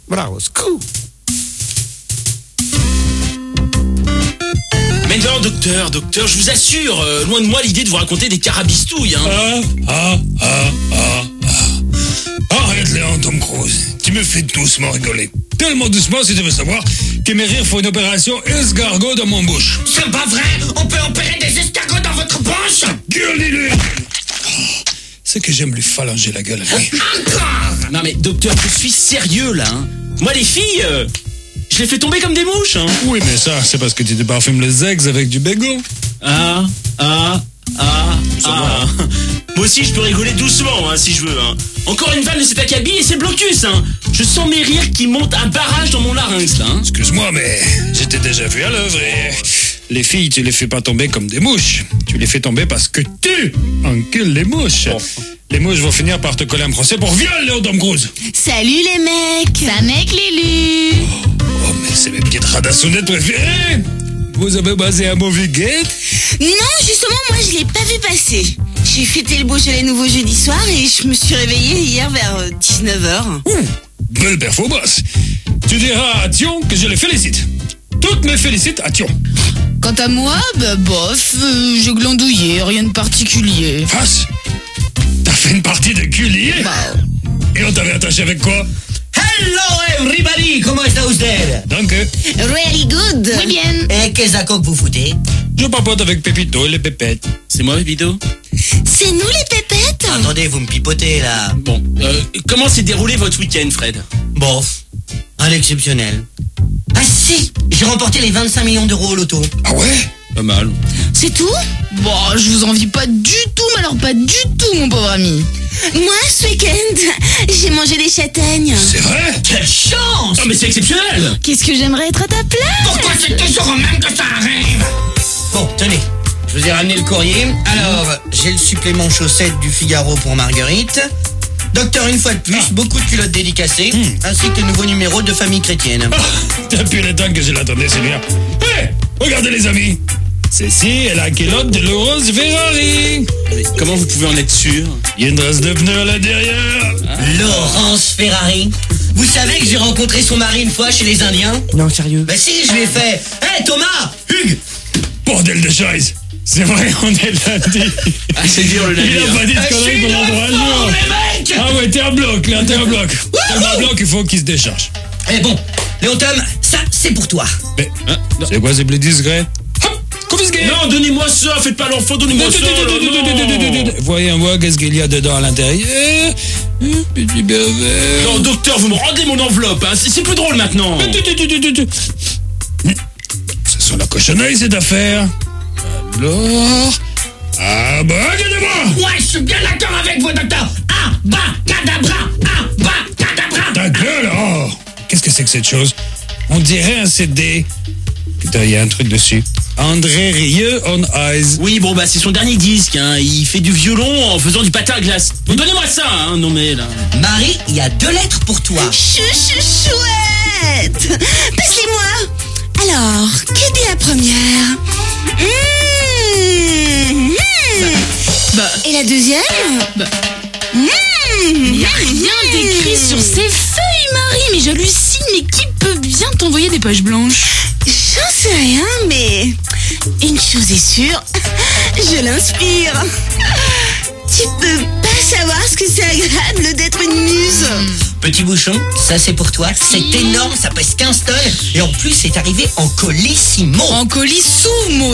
Bravo, scoop. Mais non, docteur, je vous assure, loin de moi l'idée de vous raconter des carabistouilles, hein. Arrête, Léon, Tom Cruise. Tu me fais doucement rigoler. Tellement doucement, si tu veux savoir, que mes rires font une opération escargot dans mon bouche. C'est pas vrai. On peut opérer des escargots dans votre bouche. Gueule, lui. C'est que j'aime lui phalanger la gueule à lui. Encore. Non mais docteur, je suis sérieux là, hein. Moi les filles, je les fais tomber comme des mouches, hein. Oui, mais ça, c'est parce que tu te parfumes les eggs avec du bégon. Moi aussi je peux rigoler doucement, hein, si je veux, hein. Encore une vanne de cet acabit et c'est blocus, hein. Je sens mes rires qui montent un barrage dans mon larynx, là, hein. Excuse-moi, mais j'étais déjà vu à l'œuvre et... Les filles, tu les fais pas tomber comme des mouches. Tu les fais tomber parce que tu encules les mouches. Bon. Les mouches vont finir par te coller un procès pour viol, Léon Tom Cruise. Salut les mecs. Ça mec Lélu. Oh, mais c'est mes petites radassounettes préférées. Vous avez passé un mauvais guette? Non, justement, moi je l'ai pas vu passer. J'ai fêté le Beaujolais nouveau jeudi soir et je me suis réveillée hier vers 19h. Belle performance. Tu diras à Thion que je les félicite. Toutes mes félicites à Thion. Quant à moi, bof, j'ai glandouillé, rien de particulier. Face. T'as fait une partie de culier? Et on t'avait attaché avec quoi? Hello everybody, comment está usted? Danke. Really good. Oui bien. Et qu'est-ce que vous foutez? Je papote avec Pépito et les pépettes. C'est moi, Pépito? C'est nous les pépettes. Attendez, vous me pipotez là. Bon, comment s'est déroulé votre week-end, Fred? Bon, à l'exceptionnel. Ah si, j'ai remporté les 25 millions d'euros au loto. Ah ouais? Pas mal. C'est tout? Bon, je vous envie pas du tout, mais alors pas du tout, mon pauvre ami. Moi, ce week-end, j'ai mangé des châtaignes. C'est vrai? Quelle chance! Oh mais c'est exceptionnel! Qu'est-ce que j'aimerais être à ta place? Pourquoi c'est toujours au même que ça arrive? Bon, tenez, je vous ai ramené le courrier. Alors, j'ai le supplément chaussettes du Figaro pour Marguerite. Docteur, une fois de plus, beaucoup de culottes dédicacées, ainsi que le nouveau numéro de Famille Chrétienne. Depuis le temps que je l'attendais, c'est bien. Hé, regardez les amis. Celle-ci est la culotte de Laurence Ferrari. Mais comment vous pouvez en être sûr? Il y a une trace de pneu à l'intérieur. Laurence Ferrari. Vous savez que j'ai rencontré son mari une fois chez les Indiens? Non, sérieux? Bah si, je lui ai fait. Hé Thomas, Hugues. Bordel de chaise. C'est vrai, on est lundi. Ah, c'est dur le Il navire. a pas dit de conneries pendant 3 jours. les mecs. Ah ouais, t'es un bloc, là, t'es un bloc. Tellement un bloc, il faut qu'il se décharge. Eh bon, Léon Tom, ça c'est pour toi. Mais, c'est quoi ces blés discrets? Hop, confisqué. Non, donnez-moi ça, faites pas l'enfant, donnez-moi ça. Non. Voyons voir qu'est-ce qu'il y a dedans à l'intérieur. Petit bébé. Non, docteur, vous me rendez mon enveloppe, hein. C'est plus drôle maintenant. Ce sont la cochonnerie, cette affaire. Alors... Ah bah, regardez-moi. Ouais, je suis bien d'accord avec vous, docteur. Ah, bah, cadabra, Ta gueule, oh. Qu'est-ce que c'est que cette chose? On dirait un CD. Putain, il y a un truc dessus. André Rieu on Ice. Oui, bon, bah, c'est son dernier disque, hein. Il fait du violon en faisant du patin à glace. Bon, donnez-moi ça, hein. Non, mais là. Marie, il y a 2 lettres pour toi. Chouette. Passe-les-moi. Alors, que dit la première? Et la deuxième? Il n'y a rien d'écrit sur ces feuilles, Marie, mais j'hallucine, mais qui peut bien t'envoyer des pages blanches? J'en sais rien, mais une chose est sûre, je l'inspire. Tu peux pas savoir ce que c'est agréable d'être une muse. Petit bouchon, ça c'est pour toi. C'est énorme, ça pèse 15 tonnes. Et en plus, c'est arrivé en colissimo. En colis sumo.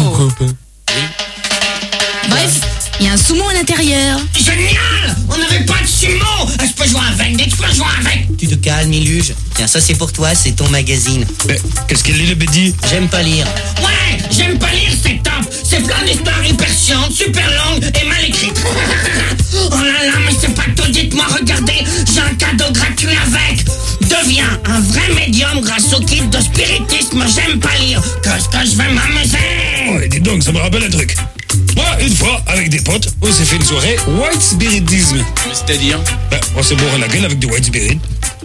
Bref, il y a un sumo à l'intérieur. Génial! On n'avait pas de sumo! Je peux jouer avec, tu peux jouer avec! Tu te calmes, Iluge. Tiens, ça c'est pour toi, c'est ton magazine. Mais qu'est-ce qu'il lit, le bédi? J'aime pas lire. Ouais, j'aime pas lire, c'est top! C'est plein d'histoires hyper chiantes, super longues et mal écrites. Oh là là, mais c'est pas tout, dites-moi, regardez, j'ai un cadeau gratuit avec! Deviens un vrai médium grâce au kit de spiritisme, j'aime pas lire. Qu'est-ce que je vais m'amuser! Oh, et dis donc, ça me rappelle un truc. Moi, une fois, avec des potes, on s'est fait une soirée white spiritisme. C'est-à-dire? Ben, on s'est bourré la gueule avec du white spirit.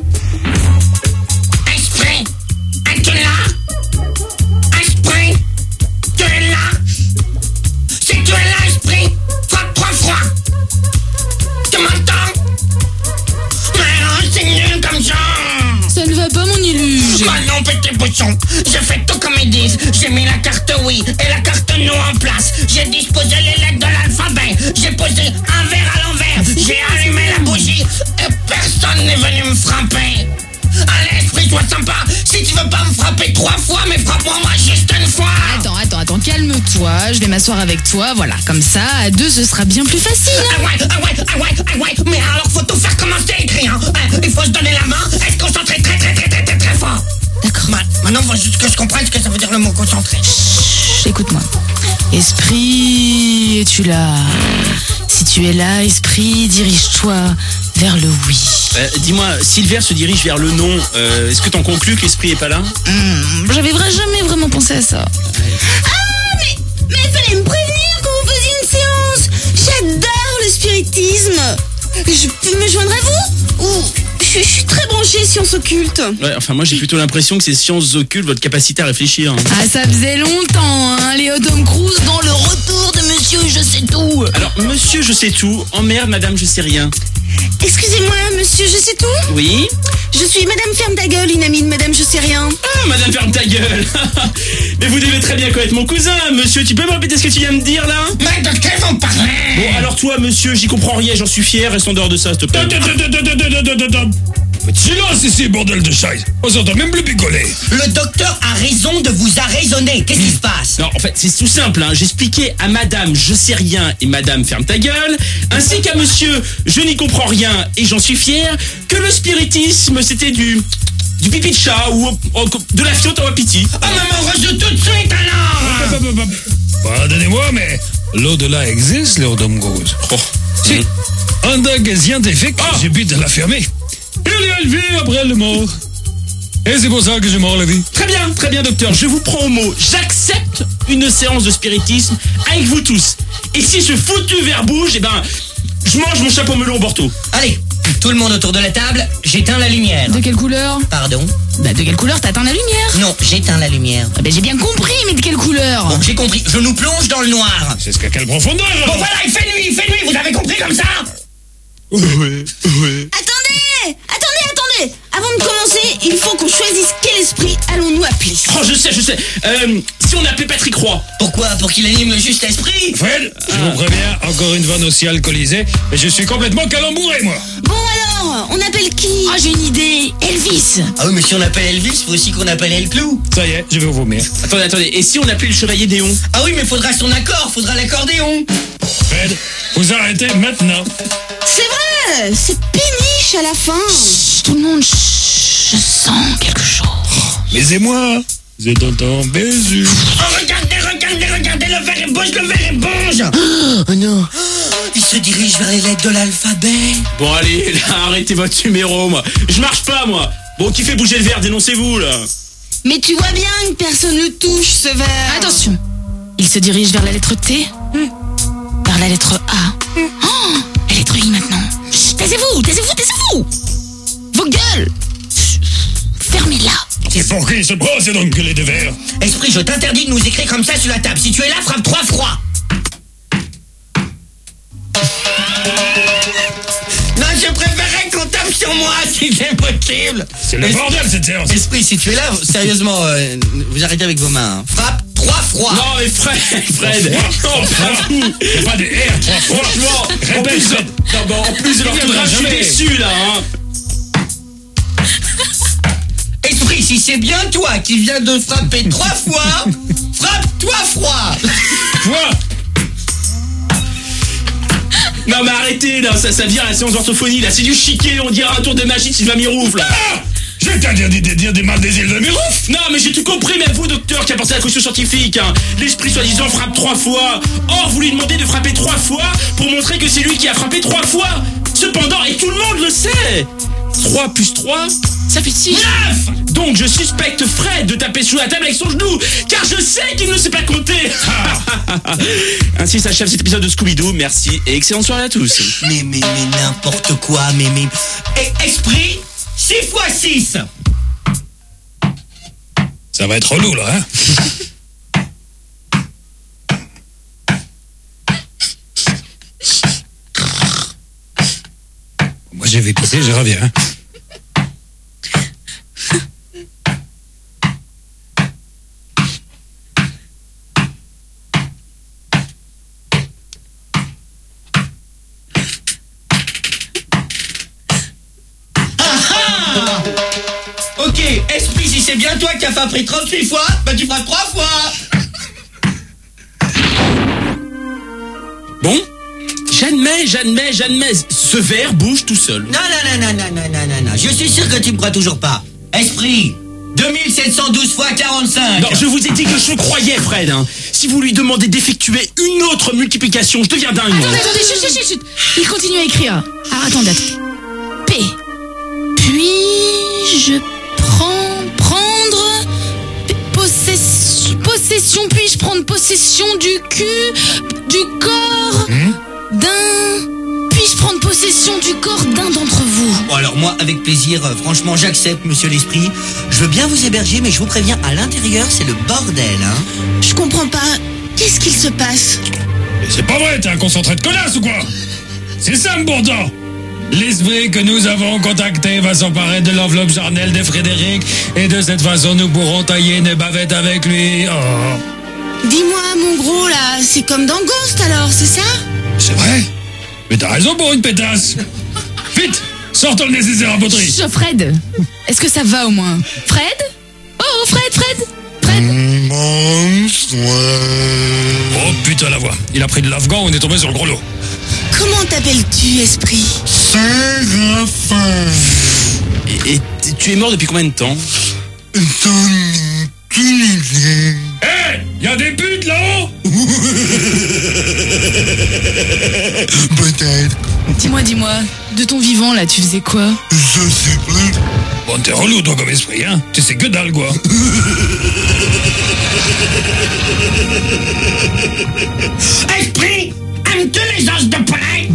Esprit, es-tu là? Esprit, tu es là? Si tu es là, esprit, frappe 3 fois. Tu m'entends? Mais non, c'est nul comme ça. Ça va pas, mon illuge. Bah non, petit bouchon. J'ai fait tout comme ils disent. J'ai mis la carte oui et la carte non en place. J'ai disposé les lettres de l'alphabet. J'ai posé un verre à l'envers. J'ai allumé la bougie et personne n'est venu me frapper. Allez, esprit, sois sympa. Si tu veux pas me frapper 3 fois, mais frappe-moi juste une fois. Attends, calme-toi. Je vais m'asseoir avec toi. Voilà, comme ça, à 2, ce sera bien plus facile. Ah ouais. Mais alors, faut tout faire comme c'est écrit, hein. Il faut se donner la main et se concentrer très fort. D'accord. Maintenant, faut juste que je comprenne ce que ça veut dire le mot concentrer. Chut, écoute-moi. Esprit, es-tu là? Si tu es là, esprit, dirige-toi vers le oui. Dis-moi, Silver se dirige vers le non. Est-ce que t'en conclus que l'esprit est pas là? J'avais jamais vraiment pensé à ça. Mais fallait me prévenir quand vous faisiez une séance. J'adore le spiritisme. Je peux me joindre à vous? Ou je suis très branchée sciences occultes. Ouais, enfin moi j'ai plutôt l'impression que c'est sciences occultes, votre capacité à réfléchir. Hein. Ah, ça faisait longtemps, hein, Léo Tom Cruise dans le retour de Monsieur Je sais tout. Alors, monsieur je sais tout, emmerde madame je sais rien. Excusez-moi, monsieur, je sais tout? Oui? Je suis Madame Ferme ta gueule, une amie de Madame Je sais rien. Ah, madame ferme ta gueule. Mais vous devez très bien connaître mon cousin, monsieur. Tu peux me répéter ce que tu viens de dire là? Mais de quel vous parlez? Bon, alors toi, monsieur, j'y comprends rien, j'en suis fier, reste en dehors de ça, s'il te plaît. Silence ici, bordel de chaise. On s'entend même plus picoler. Le docteur a raison de vous arraisonner. Qu'est-ce qui se passe? Non, en fait, c'est tout simple, hein. J'expliquais à madame je sais rien et madame ferme ta gueule, ainsi qu'à monsieur je n'y comprends rien et j'en suis fier, que le spiritisme c'était du pipi de chat ou de la fiotte en wapiti. Oh maman, rejoue tout de suite alors. Pardonnez-moi, mais l'au-delà existe, Léo Tom Cruise. Oh. Si, un dingue scientifique, j'ai pu te l'affirmer. Il y a une vie après le mort. Et c'est pour ça que je mords la vie. Très bien, docteur, je vous prends au mot. J'accepte une séance de spiritisme avec vous tous. Et si ce foutu verre bouge, eh ben, je mange mon chapeau melon au Bordeaux. Allez, tout le monde autour de la table, j'éteins la lumière. De quelle couleur? Pardon? Bah, de quelle couleur t'atteins la lumière? Non, j'éteins la lumière. Ah, bah, j'ai bien compris, mais de quelle couleur? Bon, j'ai compris, je nous plonge dans le noir. C'est ce qu'à quelle profondeur? Bon voilà, il fait nuit, vous avez compris comme ça? Oui. Attendez. Avant de commencer, il faut qu'on choisisse quel esprit allons-nous appeler. Oh, je sais. Si on appelait Patrick Roy. Pourquoi? Pour qu'il anime le juste esprit? Fred, je vous préviens, encore une vanne aussi alcoolisée, mais je suis complètement calembouré, moi. Bon alors, on appelle qui? Ah, j'ai une idée. Elvis. Ah oui, mais si on appelle Elvis, faut aussi qu'on appelle El Clou. Ça y est, je vais vomir. Attendez. Et si on appelait le chevalier Déon? Ah oui, mais faudra son accord, faudra l'accordéon. Fred, vous arrêtez maintenant. C'est vrai, c'est péniche à la fin. Tout le monde, je sens quelque chose. Mais c'est moi. Vous êtes en bézu. Oh, regardez, le verre bouge. Oh non. Il se dirige vers les lettres de l'alphabet. Bon, allez, là, arrêtez votre numéro, moi. Je marche pas, moi. Bon, qui fait bouger le verre? Dénoncez-vous, là. Mais tu vois bien que personne ne touche ce verre. Attention. Il se dirige vers la lettre T. Vers la lettre A. Oh, la lettre I maintenant. Chut, taisez-vous. Vos gueules. Fermez-la. C'est pour qui se brosse donc les deux verres? Esprit, je t'interdis de nous écrire comme ça sur la table. Si tu es là, frappe 3 fois. Non, je préférerais qu'on tape sur moi si c'est possible. C'est le bordel cette séance. Esprit, si tu es là, sérieusement, vous arrêtez avec vos mains. Hein. Frappe 3 fois. Non, mais Fred. Non, C'est pas des R, 3 fois. franchement. Répète. En plus de l'orthographe, je suis Jamais. déçu, là, hein. Esprit, si c'est bien toi qui viens de frapper 3 fois, frappe-toi froid. Quoi? Non, mais arrêtez, là. Ça vient à la séance d'orthophonie, là. C'est du chiquet. On dirait un tour de magie de Sylvain Mirouf, là. Ah! Je t'ai interdit de dire des mal des îles de Mirouf. Non, mais j'ai tout compris, même vous, docteur, qui a pensé à la caution scientifique. Hein. L'esprit, soi-disant, frappe 3 fois. Or, vous lui demandez de frapper 3 fois pour montrer que c'est lui qui a frappé 3 fois. Cependant, et tout le monde le sait, 3 plus 3, ça fait 6. 9. Donc, je suspecte Fred de taper sous la table avec son genou, car je sais qu'il ne sait pas compter. Ainsi s'achève cet épisode de Scooby-Doo. Merci et excellente soirée à tous. Mais n'importe quoi, mais... Et esprit, 6 fois 6. Ça va être relou, là, hein? Moi, je vais pisser, je reviens. Hein? Esprit, si c'est bien toi qui as frappé 38 fois, bah tu frappes 3 fois. Bon, j'admets, ce verre bouge tout seul. Non. Je suis sûr que tu me crois toujours pas. Esprit, 2712 fois 45. Non, je vous ai dit que je croyais, Fred. Hein. Si vous lui demandez d'effectuer une autre multiplication, je deviens dingue. moi. Attendez, chut. Il continue à écrire. Alors attendez. P. Puis-je prendre possession, puis-je prendre possession du corps puis-je prendre possession du corps d'un d'entre vous? Bon alors moi, avec plaisir, franchement j'accepte, monsieur l'Esprit. Je veux bien vous héberger, mais je vous préviens, à l'intérieur c'est le bordel, hein. Je comprends pas. Qu'est-ce qu'il se passe? Mais c'est pas vrai, t'es un concentré de connasse ou quoi? C'est ça, pourtant. L'esprit que nous avons contacté va s'emparer de l'enveloppe charnelle de Frédéric et de cette façon nous pourrons tailler une bavette avec lui. Oh. Dis-moi, mon gros, là, c'est comme dans Ghost, alors, c'est ça? C'est vrai? Mais t'as raison pour une pétasse. Vite, sortons le nécessaire à poterie. Chut, Fred, est-ce que ça va au moins? Fred? Oh, Fred. Oh putain la voix. Il a pris de l'afghan, on est tombé sur le gros lot. Comment t'appelles-tu, Esprit? Séraphin. Et tu es mort depuis combien de temps? Hé, y a des putes là-haut? Peut-être. Dis-moi, de ton vivant là, tu faisais quoi? Je sais plus. Bon, t'es relou toi comme esprit, hein? Tu sais que dalle quoi. Esprit, aimes-tu les os de poulet?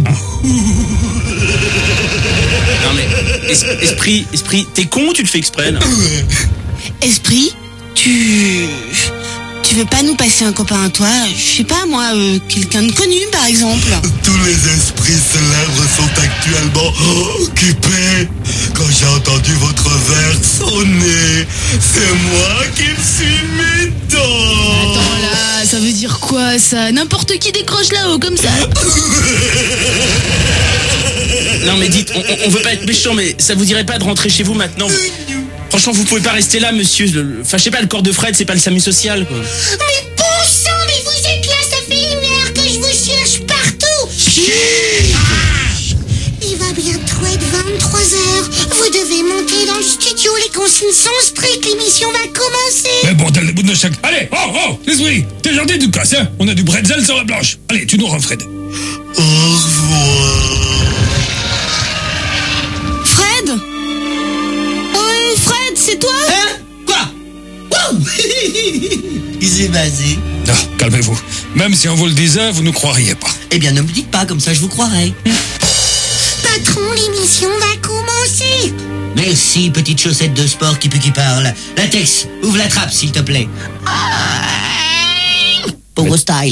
Non mais, Esprit, t'es con ou tu le fais exprès là? Esprit, tu veux pas nous passer un copain à toi? Je sais pas, moi, quelqu'un de connu, par exemple. Tous les esprits célèbres sont actuellement occupés. Quand j'ai entendu votre verre sonner, c'est moi qui me suis mis dedans. Attends là, ça veut dire quoi ça? N'importe qui décroche là-haut comme ça. Non mais dites, on veut pas être méchant, mais ça vous dirait pas de rentrer chez vous maintenant? Franchement, vous pouvez pas rester là, monsieur. Enfin, je sais pas, le corps de Fred, c'est pas le SAMU social, quoi. Mais bon sang, mais vous êtes là, ça fait 1 heure que je vous cherche partout. Il va bientôt être 23h. Vous devez monter dans le studio, les consignes sont strictes, l'émission va commencer. Mais bordel de bout de chaque. Allez, oh, l'esprit, t'es gentil, tu te casses, hein? On a du bretzel sur la planche. Allez, tu nous rends, Fred. Au revoir. Fred? Fred, c'est toi? Hein? Quoi? Wow. Il s'est basé. Non, calmez-vous. Même si on vous le disait, vous ne croiriez pas. Eh bien, ne me dites pas, comme ça je vous croirai. Patron, l'émission va commencer. Merci, petite chaussette de sport qui pue qui parle. Latex, ouvre la trappe, s'il te plaît. Power style.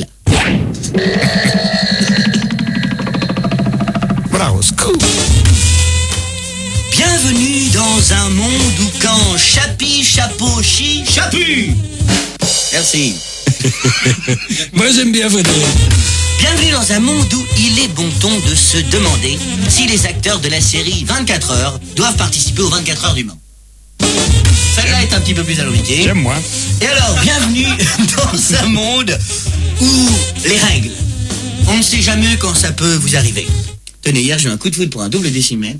Bravo, scoop. Bienvenue dans un monde où quand chapi, chapeau, chi, chapu. Merci. Moi, j'aime bien Frédéric. Bienvenue dans un monde où il est bon ton de se demander si les acteurs de la série 24 heures doivent participer aux 24 heures du Mans. Celle-là est un petit peu plus alambiquée. J'aime moi. Et alors, bienvenue dans un monde où les règles, on ne sait jamais quand ça peut vous arriver. Tenez, hier j'ai eu un coup de foudre pour un double décimètre.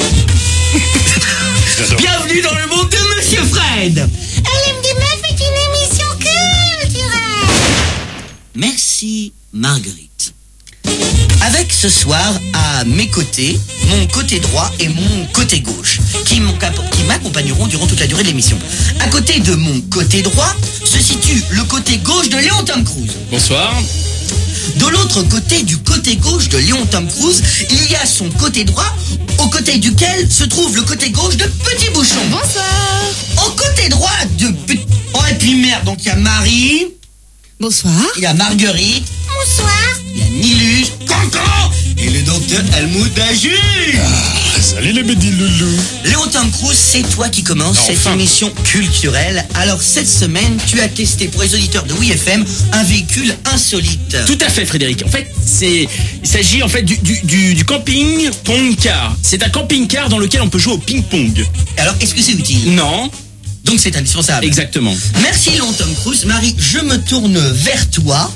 Bienvenue dans le monde de Monsieur Fred. LMD9 est une émission culturelle. Merci Marguerite. Avec ce soir à mes côtés, mon côté droit et mon côté gauche, qui m'accompagneront durant toute la durée de l'émission. À côté de mon côté droit se situe le côté gauche de Léon Tom Cruise. Bonsoir. De l'autre côté du côté gauche de Léon Tom Cruise, il y a son côté droit, au côté duquel se trouve le côté gauche de Petit Bouchon. Bonsoir. Au côté droit de Oh, et puis merde, donc il y a Marie, Bonsoir. il y a Marguerite, Bonsoir. il y a Nilus, Cancan et le docteur Helmut Dajus. Salut les petits loulous. Léon Tom Cruise, c'est toi qui commence cette Enfin. émission culturelle. Alors cette semaine, tu as testé pour les auditeurs de WeFM un véhicule insolite. Tout à fait, Frédéric. En fait, il s'agit en fait du camping pong car. C'est un camping car dans lequel on peut jouer au ping-pong. Alors, est-ce que c'est utile? Non, Donc c'est indispensable. Exactement. Merci long Tom Cruise. Marie, je me tourne vers toi.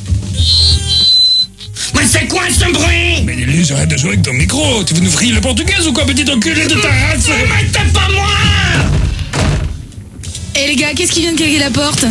Mais c'est quoi ce bruit? Mais Lilus, arrête de jouer avec ton micro. Tu veux nous friller le portugais ou quoi, petit enculé de ta race? Mais t'es pas moi! Eh les gars, qu'est-ce qui vient de claquer la porte?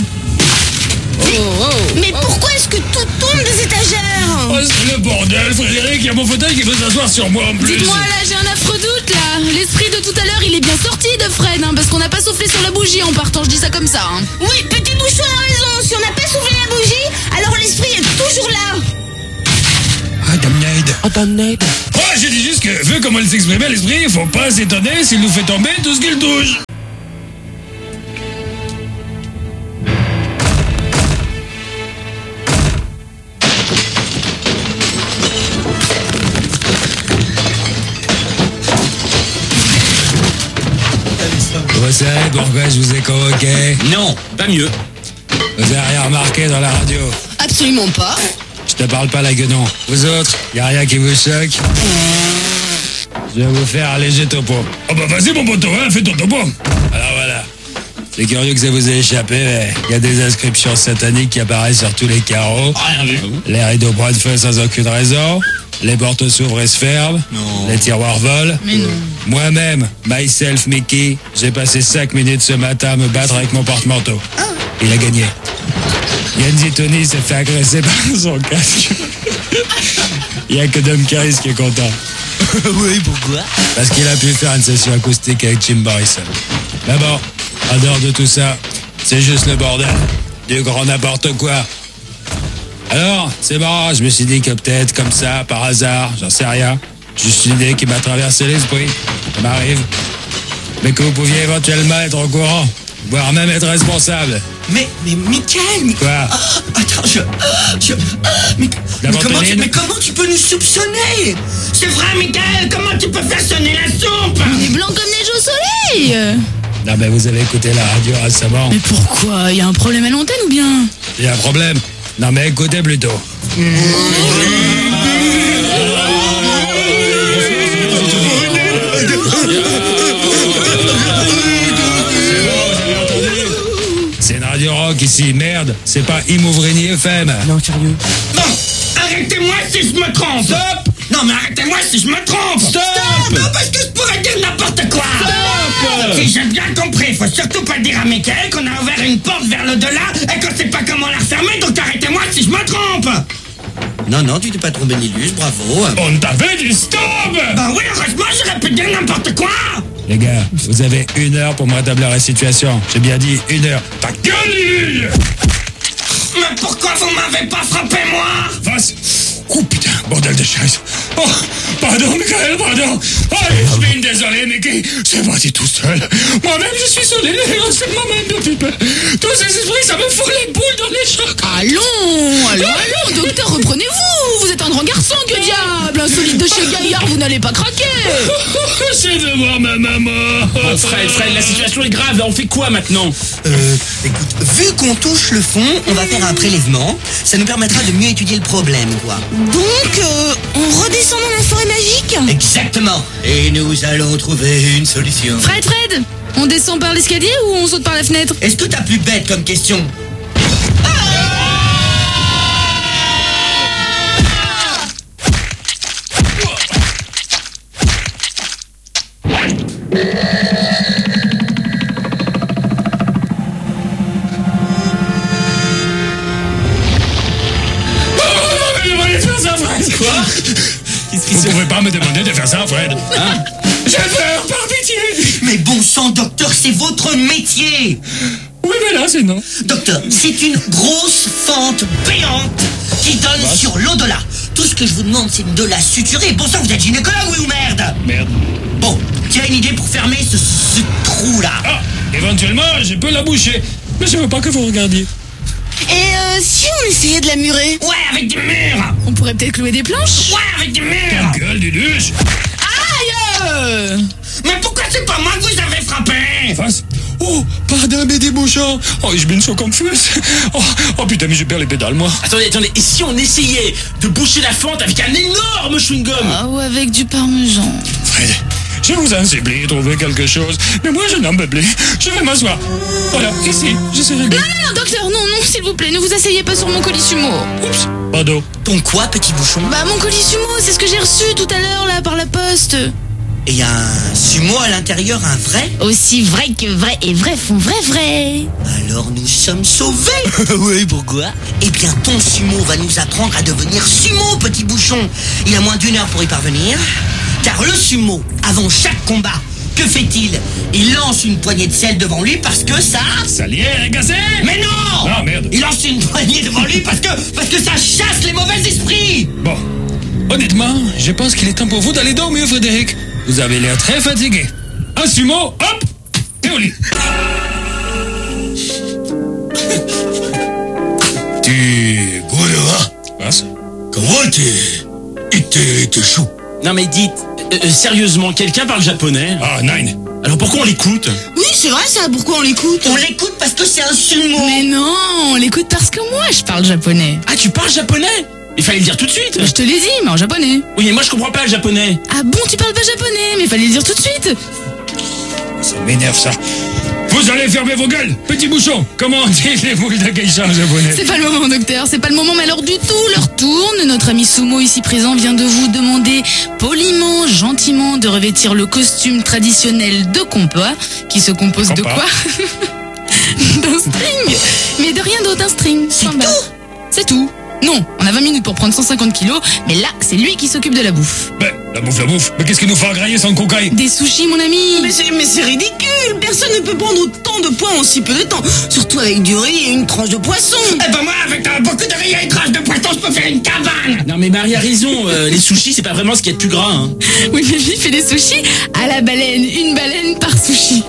Mais pourquoi est-ce que tout tombe des étagères? Oh, c'est le bordel, Frédéric, il y a mon fauteuil qui veut s'asseoir sur moi en plus. Dites-moi là, j'ai un affreux doute là. L'esprit de tout à l'heure, il est bien sorti de Fred, hein, parce qu'on n'a pas soufflé sur la bougie en partant, je dis ça comme ça. Hein. Oui, petit bouchon a raison. Si on n'a pas soufflé la bougie, alors l'esprit est toujours là. Damnade. Oh, j'ai dit juste que, vu comment il s'exprimait l'esprit, faut pas s'étonner s'il nous fait tomber tout ce qu'il touche. Vous savez pourquoi je vous ai convoqué? Non, pas mieux. Vous avez rien remarqué dans la radio? Absolument pas. Je te parle pas la guenon. Vous autres, y a rien qui vous choque? Je vais vous faire un léger topo. Oh bah vas-y mon poteau, hein, fais ton topo. Alors voilà. C'est curieux que ça vous ait échappé, mais y a des inscriptions sataniques qui apparaissent sur tous les carreaux. Rien vu. Les rideaux prennent feu sans aucune raison. Les portes s'ouvrent et se ferment. Non. Les tiroirs volent. Mais non. Moi-même, myself Mickey, j'ai passé 5 minutes ce matin à me battre avec mon porte-manteau. Il a gagné. Yanzi Tony s'est fait agresser par son casque. Il n'y a que Dom Caris qui est content. Oui, pourquoi? Parce qu'il a pu faire une session acoustique avec Jim Morrison. Mais bon, en dehors de tout ça, c'est juste le bordel. Du grand n'importe quoi. Alors, c'est marrant, je me suis dit que peut-être comme ça, par hasard, j'en sais rien. Juste une idée qui m'a traversé l'esprit. Ça m'arrive. Mais que vous pouviez éventuellement être au courant, voire même être responsable. Mais Michael, Quoi? Attends, mais comment tu peux nous soupçonner? C'est vrai, Michael, comment tu peux faire sonner la soupe? Il est blanc comme neige au soleil. Non mais vous avez écouté la radio récemment. Mais pourquoi? Il y a un problème à l'antenne ou bien? Il y a un problème. Non mais écoutez plutôt. C'est une radio rock ici, merde. C'est pas Imouvrini FM. Non, sérieux. Non, arrêtez-moi si je me trompe. Stop. Non, mais arrêtez-moi si je me trompe. Stop. Non, parce que je pourrais dire n'importe quoi. Stop. Si j'ai bien compris, faut surtout pas dire à Michael qu'on a ouvert une porte vers l'au-delà et qu'on sait pas comment la refermer, donc arrêtez-moi si je me trompe. Non, tu t'es pas trompé, Nilus, bravo. On t'avait dit stop. Bah oui, heureusement, j'aurais pu dire n'importe quoi. Les gars, vous avez 1 heure pour me rétablir la situation. J'ai bien dit 1 heure. Ta gueule, Lily. Mais pourquoi vous m'avez pas frappé, moi? Face. Oh putain, bordel de chaise. Oh, pardon, Michael, pardon. Oh, je suis désolé, Mickey. C'est parti tout seul. Moi-même, je suis sonné. C'est moi-même depuis peu. Tous ces esprits, ça me fout les boules dans les chocs. Allons, docteur, reprenez-vous. Vous êtes un grand garçon, que diable. Un solide de chez Gaillard, vous n'allez pas craquer. C'est de voir ma maman. Bon, Fred, la situation est grave, là, on fait quoi maintenant? Écoute, vu qu'on touche le fond, on va faire un prélèvement. Ça nous permettra de mieux étudier le problème, quoi. Donc, on redescend dans la forêt magique? Exactement. Et nous allons trouver une solution. Fred, on descend par l'escalier ou on saute par la fenêtre? Est-ce que t'as plus bête comme question? Vous pouvez pas me demander de faire ça, Fred. Hein? J'ai peur, par pitié. Mais bon sang, docteur, c'est votre métier. Oui, mais là, c'est non. Docteur, c'est une grosse fente béante qui donne sur l'au-delà. Tout ce que je vous demande, c'est de la suturer. Bon sang, vous êtes gynécologue, oui ou merde? Merde. Bon, tu as une idée pour fermer ce trou-là? Ah, éventuellement, je peux la boucher. Mais je veux pas que vous regardiez. Et si on essayait de la murer? Ouais, avec des murs. On pourrait peut-être clouer des planches. Ouais, avec des murs. Ta gueule, Luluche. Aïe. Mais pourquoi c'est pas moi que vous avez frappé? Face. Oh, pardon, mais des bouchons. Oh, je bin so confus. Oh, putain, mais je perds les pédales, moi. Attendez, et si on essayait de boucher la fente avec un énorme chewing-gum? Ah, ou avec du parmesan. Fred, Je vous en supplie, trouvez quelque chose. Mais moi, je n'en peux plus. Je vais m'asseoir. Voilà, ici, je suis réglé. Non, docteur, non, s'il vous plaît, ne vous asseyez pas sur mon colis sumo. Oups, pardon. Ton quoi, petit bouchon? Bah, mon colis sumo, c'est ce que j'ai reçu tout à l'heure, là, par la poste. Et y a un sumo à l'intérieur, un vrai? Aussi vrai que vrai et vrai font vrai. Alors nous sommes sauvés. Oui, pourquoi? Eh bien, ton sumo va nous apprendre à devenir sumo, petit bouchon. Il y a moins d'1 heure pour y parvenir. Car le sumo, avant chaque combat, que fait-il? Il lance une poignée de sel devant lui parce que ça... Salière est cassée. Mais non! Ah, merde. Il lance une poignée devant lui parce que ça chasse les mauvais esprits. Bon, honnêtement, je pense qu'il est temps pour vous d'aller dormir, Frédéric. Vous avez l'air très fatigué. Un sumo, hop, et au lit. Tu Goudera, Quoi ça? comment t'es chou? Non mais dites, sérieusement, quelqu'un parle japonais? Ah, Nine. Alors pourquoi on l'écoute? Oui, c'est vrai ça, pourquoi on l'écoute? On l'écoute parce que c'est un sumo. Mais non, on l'écoute parce que moi, je parle japonais. Ah, tu parles japonais? Il fallait le dire tout de suite. Je te l'ai dit, mais en japonais. Oui, mais moi je comprends pas le japonais. Ah bon, tu parles pas japonais, mais fallait le dire tout de suite. Ça m'énerve, ça. Vous allez fermer vos gueules, petit bouchon. Comment on dit les boules de geisha en japonais? C'est pas le moment, docteur, c'est pas le moment, mais alors du tout, l'heure tourne. Notre ami Sumo ici présent vient de vous demander poliment, gentiment de revêtir le costume traditionnel de compas, qui se compose de Compas. quoi? D'un string. Mais de rien d'autre, un string. C'est Point barre. tout? C'est tout. Non, on a 20 minutes pour prendre 150 kilos, mais là, c'est lui qui s'occupe de la bouffe. Ben, la bouffe. Mais qu'est-ce qu'il nous fait grailler sans cocaïne? Des sushis, mon ami. Mais c'est ridicule, personne ne peut prendre autant de poids en si peu de temps, surtout avec du riz et une tranche de poisson. Eh ben moi, avec beaucoup de riz et une tranche de poisson, je peux faire une cabane. Non mais Marie a raison, les sushis c'est pas vraiment ce qu'il y a de plus gras. Hein. Oui, mais lui fait des sushis à la baleine. Une baleine par sushi.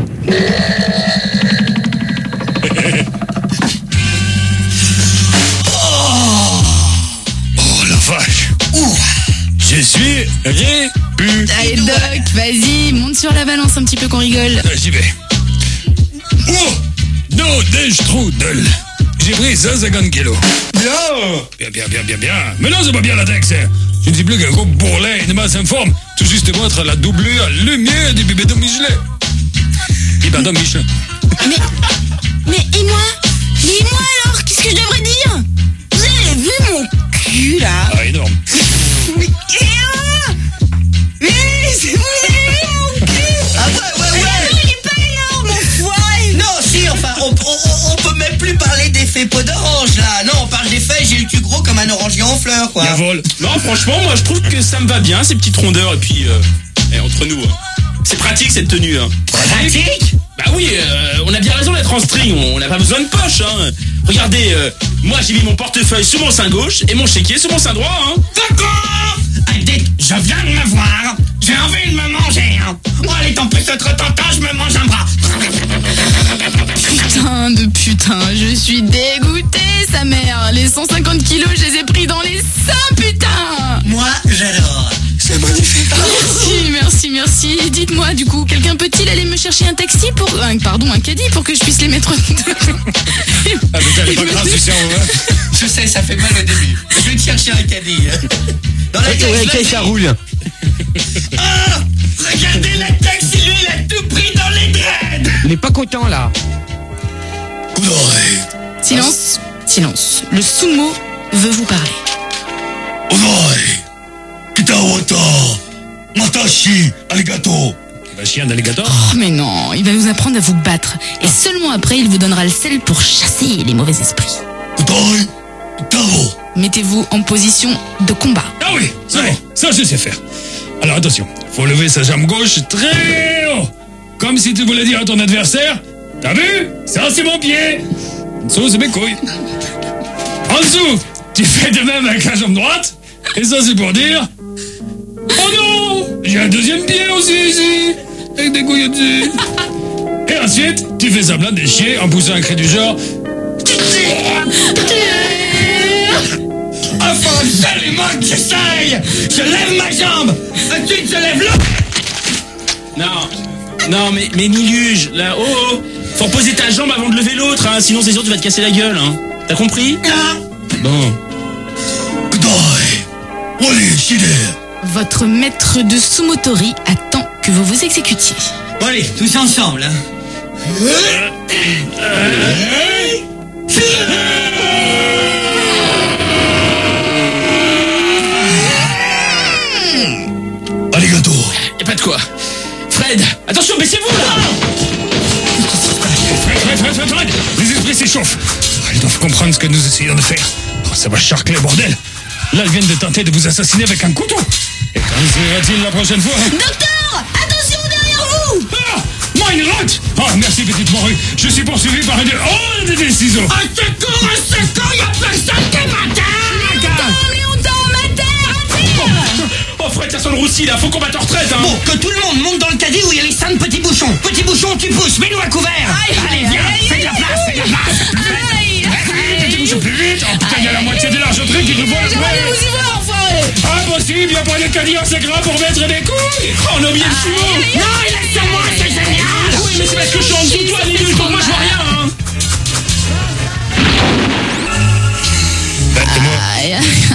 Oh la vache. Je suis répu. Allez, Doc, vas-y, monte sur la balance un petit peu qu'on rigole. J'y vais. Oh, no, des strudel. J'ai pris 150 kilos. Bien. Mais non, c'est pas bien la texte. Je ne suis plus qu'un gros bourrelet, une masse informe. Tout justement être la doublure lumière du bébé de Michelin. Bibadon Michelin. Mais et moi alors, qu'est-ce que je devrais dire? Vous avez vu mon cul là? Ah, énorme. Mais c'est vous avez vu mon cul? Ah ouais. Il est pas énorme, enfoiré. Non, si, enfin, on peut même plus parler d'effet peau d'orange, là. Non, on parle d'effet, j'ai le cul gros comme un orangier en fleurs, quoi. La vol. Non franchement, moi je trouve que ça me va bien ces petites rondeurs et puis entre nous, c'est pratique cette tenue. Hein. Pratique? Bah oui, on a bien raison d'être en string, on n'a pas besoin de poche. Hein. Regardez, moi j'ai mis mon portefeuille sur mon sein gauche et mon chéquier sur mon sein droit. Hein. D'accord. Dites, je viens de me voir. J'ai envie de me manger. Hein. Oh, allez, tant pis, c'est trop tentant, je me mange un bras. Putain de putain, je suis dégoûtée, sa mère. Les 150 kilos, je les ai pris dans les seins, putain. Moi, j'adore. C'est magnifique. Merci. Dites-moi, du coup, quelqu'un peut-il aller me chercher un taxi pour... un caddie pour que je puisse les mettre... Ah, mais t'as pas grave, tu sais, on va. Je sais, ça fait mal au début. Je vais te chercher un caddie. Dans la caisse, ça roule. Ah, regardez la taxi, lui, il a tout pris dans les dreads. Il est pas content là. Silence. Le sumo veut vous parler. Kitawata, Matashi, Arigato. La chienne d'alligator. Oh, mais non, il va vous apprendre à vous battre. Et seulement après, il vous donnera le sel pour chasser les mauvais esprits. Kutai, Taro. Mettez-vous en position de combat. Ah oui, c'est bon, ça je sais faire. Alors attention, faut lever sa jambe gauche très haut. Comme si tu voulais dire à ton adversaire, t'as vu? Ça c'est mon pied. En dessous c'est mes couilles. En dessous, tu fais de même avec la jambe droite. Et ça c'est pour dire, oh non, j'ai un deuxième pied aussi ici, avec des couilles au-dessus. Et ensuite, tu fais semblant de chier en poussant un cri du genre, Enfin, absolument que j'essaye. Je lève ma jambe. Ensuite, je lève l'autre. Non mais Miluge, là, oh, faut reposer ta jambe avant de lever l'autre, hein, sinon c'est sûr tu vas te casser la gueule, hein. T'as compris? Bon. Kutai, Wali, Shide. Votre maître de sumotori attend que que vous vous exécutiez. Bon allez, tous ensemble, hein. Arigato. Y'a pas de quoi. Fred, attention, baissez-vous là. Fred, les esprits s'échauffent. Ils doivent comprendre ce que nous essayons de faire. Oh, ça va charcler, bordel. Là, ils viennent de tenter de vous assassiner avec un couteau. Et quand sera-t-il la prochaine fois? Docteur, attention derrière vous. Ah, Mine Rot. Oh, merci, petite morue. Je suis poursuivi par une horde de ciseaux. Au secours, y'a personne qui m'attend. Oh Fred, ça sent le roussi là, faut qu'on batte en retraite, hein. Bon, que tout le monde monte dans le caddie où il y a les 5 petits bouchons. Petit bouchon, tu pousses, mets-nous à couvert. Allez, viens, fais de la place, fais de la place. Petit bouchon plus vite. Oh putain, il y a la moitié de l'argenterie qui nous voit. Impossible, il n'y a pas de caddie assez gras pour mettre des couilles. Oh, on a oublié le sumo. Non, laisse-moi, c'est génial. Oui, mais c'est parce que je suis en dessous de toi, les nuls, donc moi je vois rien, hein. Aïe,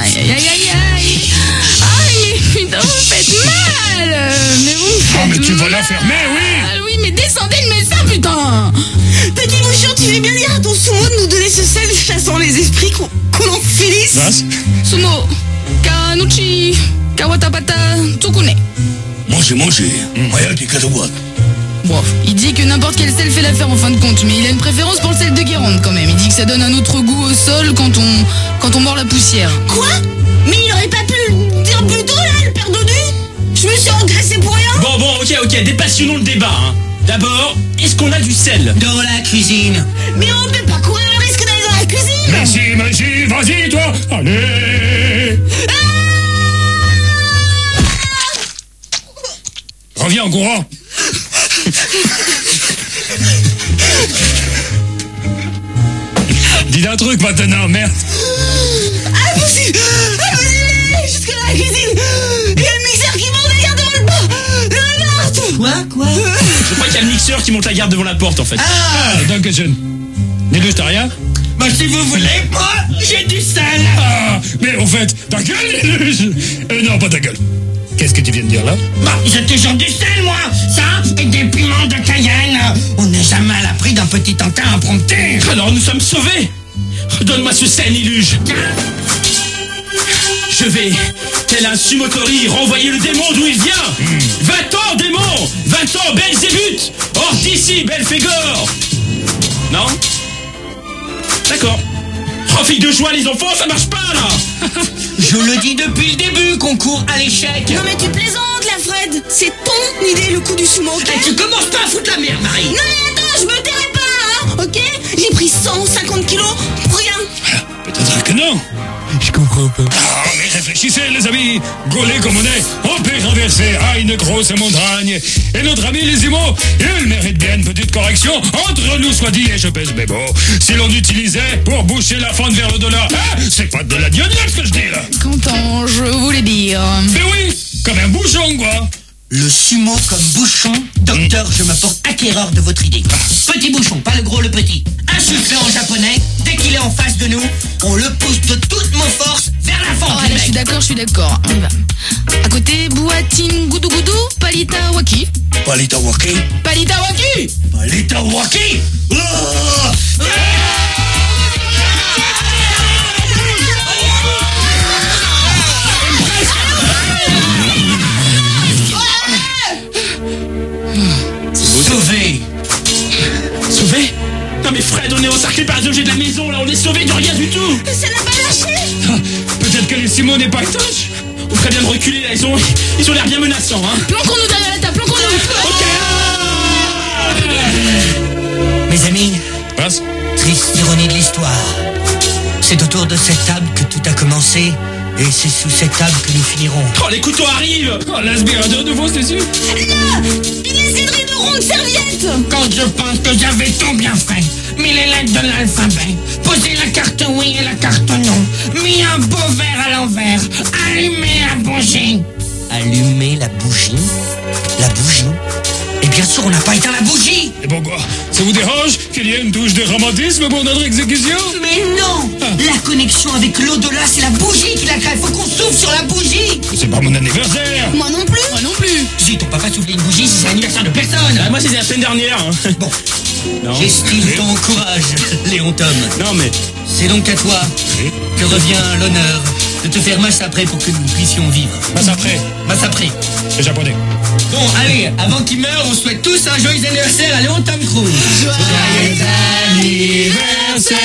putain, vous me faites mal. Mais vous me faites Oh, mais tu vas mal. la fermer, oui. Oui, mais descendez le médecin, putain. Petit bouchon, tu fais bien dire à ton sumo de nous donner ce sel chassant les esprits qu'on en finisse. Vas. Sumo, Kanuchi, Kawatapata, Tsukune. Mangez. Hayate Katawa. Bon, il dit que n'importe quel sel fait l'affaire en fin de compte, mais il a une préférence pour le sel de Guérande quand même. Il dit que ça donne un autre goût au sol quand on mord la poussière. Quoi? Mais il aurait pas pu le dire plus tôt là, le père Dodu? Je me suis engraissé pour rien. Bon, ok, dépassionnons le débat, hein. D'abord, est-ce qu'on a du sel? Dans la cuisine. Mais on peut pas courir le risque d'aller dans la cuisine. Merci, vas-y, toi. Allez. Reviens en courant. Dis un truc maintenant, merde. Impossible. Jusque dans la cuisine. Il y a le mixeur qui monte la garde devant le pas. Quoi? Je crois qu'il y a le mixeur qui monte la garde devant la porte, en fait. Ah, Dankeschön. Dis-le, t'as rien? Bah si vous voulez, moi, j'ai du sel. Ah, mais au fait, ta gueule. Non, pas ta gueule. Qu'est-ce que tu viens de dire là? Bah, j'ai toujours du sel, moi. Ça, et des piments de Cayenne. On n'est jamais à l'abri d'un petit encas impromptu. Alors nous sommes sauvés. Donne-moi ce sel, Illuge. Je vais, tel un sumotori, renvoyer le démon d'où il vient. 20 ans, démon. 20 ans, Belzébuth. Hors d'ici, Belphégor. Non? D'accord. Oh, fille de joie, les enfants, ça marche pas, là. Je le dis depuis le début, concours à l'échec. Non mais tu plaisantes là, Fred. C'est ton idée le coup du sumo, ok? Et tu commences pas à foutre la merde, Marie. Non mais attends, je me tairai pas, hein, ok? J'ai pris 150 kilos pour rien. Peut-être que non. Je comprends pas. Ah, mais réfléchissez, les amis. Gaulés comme on est, on peut renverser à une grosse montagne. Et notre ami les Imo, il mérite bien une petite correction. Entre nous soit dit, et je pèse mes mots. Si l'on utilisait pour boucher la fente vers le dollar, hein, c'est pas de la gnognotte ce que je dis là. Quand je voulais dire. Mais oui, comme un bouchon quoi. Le sumo comme bouchon, docteur, je me porte acquéreur de votre idée. Petit bouchon, pas le gros, le petit. Insufflé en japonais, dès qu'il est en face de nous, on le pousse de toutes nos forces vers la fente. Oh, du là, je suis mec. d'accord. On y va. À côté, Buatin Goudou Goudou, Palita Waki. Palita Waki. Palita Waki. Palita Waki. Sauvé. Sauvé? Non mais Fred, on est encerclé par les objets de la maison, là, on est sauvé de rien du tout. Ça n'a pas lâché. Ah, peut-être que les Simons n'est pas étanche. On ferait bien de reculer, là, ils ont l'air bien menaçants, hein. Planquons-nous derrière la table, planquons-nous. Ok. Mes amis, Passe. triste ironie de l'histoire. C'est autour de cette table que tout a commencé, et c'est sous cette table que nous finirons. Oh, les couteaux arrivent. Oh, l'aspirateur de nouveau, c'est sûr. Là, une escadrille de rondes serviettes. Quand je pense que j'avais tout bien fait, mis les lettres de l'alphabet, posé la carte oui et la carte non, mis un beau verre à l'envers, allumé la bougie. Allumer la bougie? La bougie? Et bien sûr, on n'a pas éteint la bougie. Et pourquoi? Ça vous dérange qu'il y ait une touche de romantisme pour notre exécution? Mais non! La connexion avec l'au-delà, c'est la bougie qui la crée. Faut qu'on souffle sur la bougie. C'est pas mon anniversaire. Moi non plus. Moi non plus. Si ton papa souffle une bougie, c'est l'anniversaire de personne. Ah, moi, c'était la semaine dernière. Hein. Bon, Non. j'estime ton courage, Léon Tom. Non, mais. C'est donc à toi Oui. que revient l'honneur de te faire massacrer pour que nous puissions vivre. Passe après. Massacrer. C'est japonais. Bon, allez, avant qu'il meure, on souhaite tous un joyeux anniversaire à Léon Tom Cruise. Joyeux anniversaire.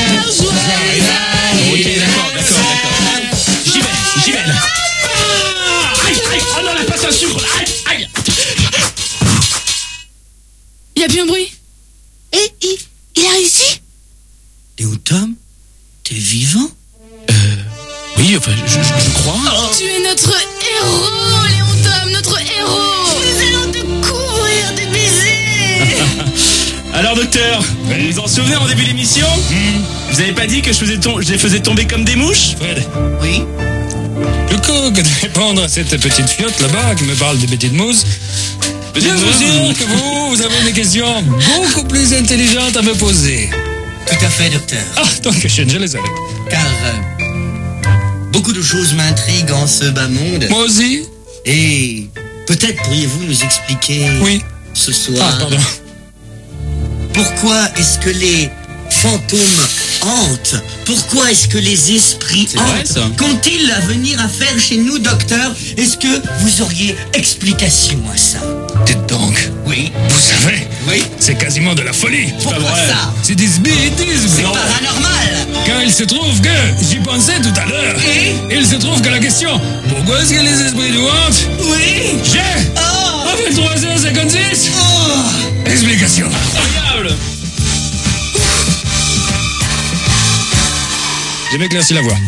Ok, d'accord. J'y vais. Aïe, oh non, la pâte à sucre. Aïe. Il y a plus un bruit. Et il a réussi? Léon Tom, t'es vivant? Oui, enfin, je crois. Tu es notre héros, Léon Tom, notre héros. Nous allons te couvrir de baisers. Alors, docteur, vous vous en souvenez en début d'émission? Vous avez pas dit que je les faisais tomber comme des mouches? Fred, Oui. plutôt que de répondre à cette petite fiotte là-bas qui me parle des petites mousses, je vous jure que vous avez des questions beaucoup plus intelligentes à me poser. Tout à fait, docteur. Ah, donc je les avais. Car beaucoup de choses m'intriguent en ce bas monde. Moi aussi? Et peut-être pourriez-vous nous expliquer Oui. ce soir Ah, pardon. pourquoi est-ce que les fantômes hantent? Pourquoi est-ce que les esprits C'est vrai, hantent? ça. Qu'ont-ils à venir à faire chez nous, docteur? Est-ce que vous auriez explication à ça? Dites donc, Oui. vous savez, Oui. c'est quasiment de la folie. Pourquoi vrai. ça? C'est du spiritisme. C'est paranormal. Car il se trouve que, j'y pensais tout à l'heure, Et il se trouve que la question, pourquoi est-ce que les esprits nous hantent? Oui. J'ai, Oh. à 23h56, Oh. explication. Incroyable. J'ai m'éclairci la voix.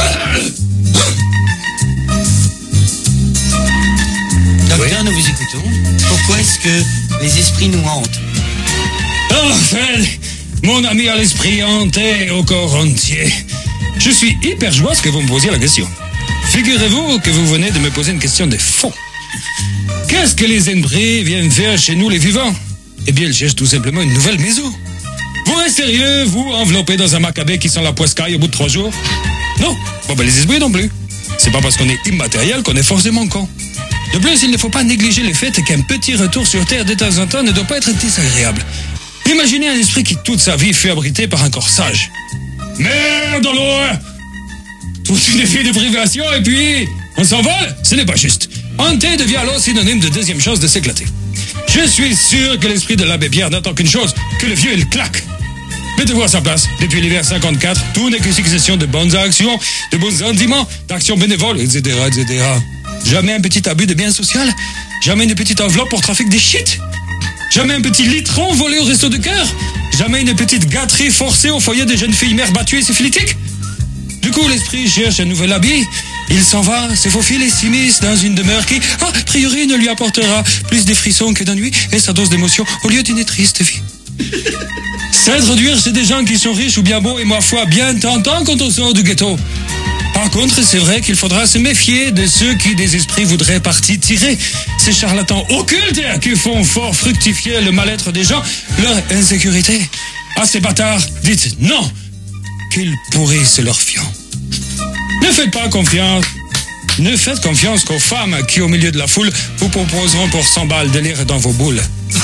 Docteur, nous vous écoutons. Pourquoi est-ce que les esprits nous hantent? Oh, Fred, mon ami à l'esprit hanté au corps entier. Je suis hyper joyeux que vous me posiez la question. Figurez-vous que vous venez de me poser une question de fond. Qu'est-ce que les esprits viennent faire chez nous les vivants? Eh bien, ils cherchent tout simplement une nouvelle maison. Vous êtes sérieux, vous, enveloppé dans un macabé qui sent la poiscaille au bout de 3 jours? Non, bon ben les esprits non plus. C'est pas parce qu'on est immatériel qu'on est forcément con. De plus, il ne faut pas négliger le fait qu'un petit retour sur Terre de temps en temps ne doit pas être désagréable. Imaginez un esprit qui toute sa vie fut abrité par un corps sage. Merde alors! Toute une vie de privation et puis on s'envole? Ce n'est pas juste. Hanté devient alors synonyme de deuxième chance de s'éclater. Je suis sûr que l'esprit de l'abbé Pierre n'attend qu'une chose, que le vieux il claque. Mettez-vous à sa place. Depuis l'hiver 54, tout n'est que succession de bonnes actions, de bons sentiments, d'actions bénévoles, etc., etc. Jamais un petit abus de bien social. Jamais une petite enveloppe pour trafic des shit. Jamais un petit litron volé au resto de cœur. Jamais une petite gâterie forcée au foyer des jeunes filles mères battues et syphilitiques. Du coup, l'esprit cherche un nouvel habit. Il s'en va, se faufile et s'immisce dans une demeure qui, a priori, ne lui apportera plus de frissons que d'ennui et sa dose d'émotion au lieu d'une triste vie. S'introduire chez des gens qui sont riches ou bien beaux et, ma foi, bien tentants quand on sort du ghetto. Par contre, c'est vrai qu'il faudra se méfier de ceux qui des esprits voudraient partie tirer. Ces charlatans occultes qui font fort fructifier le mal-être des gens, leur insécurité. À ces bâtards, dites non, qu'ils pourrissent leur fion. Ne faites pas confiance. Ne faites confiance qu'aux femmes qui, au milieu de la foule, vous proposeront pour 100 balles de lire dans vos boules.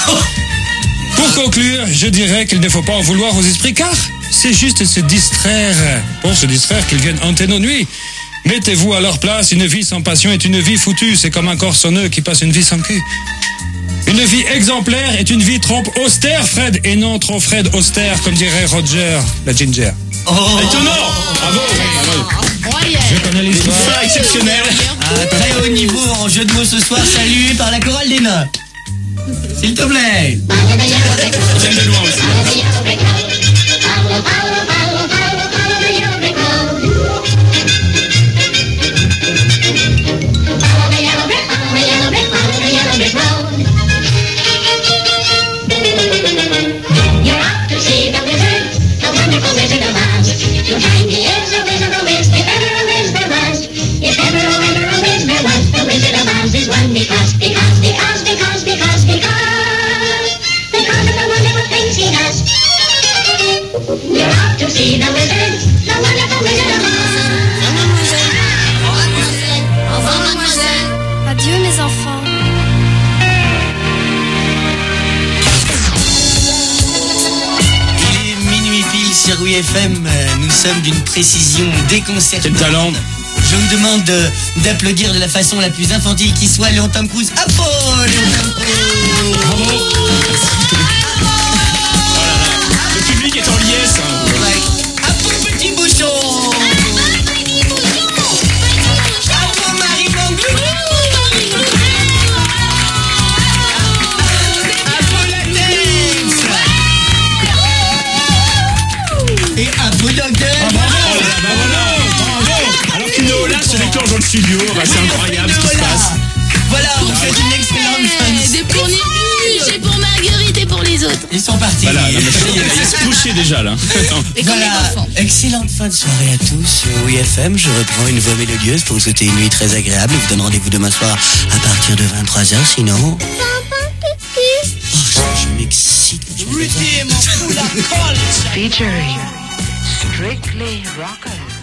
Pour conclure, je dirais qu'il ne faut pas en vouloir aux esprits car c'est juste se distraire. Pour se distraire qu'ils viennent hanter nos nuits. Mettez-vous à leur place, une vie sans passion est une vie foutue. C'est comme un corps sonneux qui passe une vie sans cul. Une vie exemplaire est une vie trop austère, Fred, et non trop Fred austère, comme dirait Roger, la Ginger. Oh. Étonnant. Bravo. Je connais l'histoire. Ça, exceptionnel. Un très haut niveau en jeu de mots ce soir, salué par la chorale des nains. S'il te plaît. J'aime de loin aussi. You're off to see the wizard, the wonderful Wizard of Oz. You'll find he is a wizard who is, if ever a whiz there was. If ever a whiz there was, the Wizard of Oz is one because of the You're off to see the wizard, the wonderful Wizard of Oz. Au revoir, mademoiselle. Adieu, mes enfants. Il est minuit pile sur WFM. Nous sommes d'une précision déconcertante. Quel talent. Je vous demande d'applaudir de la façon la plus infantile qui soit Léon Tom Cruise. Apollo Léon Tom Cruise. Bravo. Le public est en liesse. Ouais. Apollo Petit Bouchon. Apollo Marie Manglou. Apollo Latex. Et Apollo Docteur. Alors qu'une Ola se déclenche dans le studio, c'est incroyable ce qui se passe. Voilà, on fait une excellente fin. Des pour Nébu, j'ai pour Marguerite et pour les autres. Ils sont partis. Voilà, non, mais ça y est, il se coucher déjà là. Et comme les Voilà, enfants. excellente fin de soirée à tous sur WFM. Je reprends une voix mélodieuse pour vous souhaiter une nuit très agréable. Je vous donne rendez-vous demain soir à partir de 23h. Sinon, je m'excite. Featuring Strictly Rockers.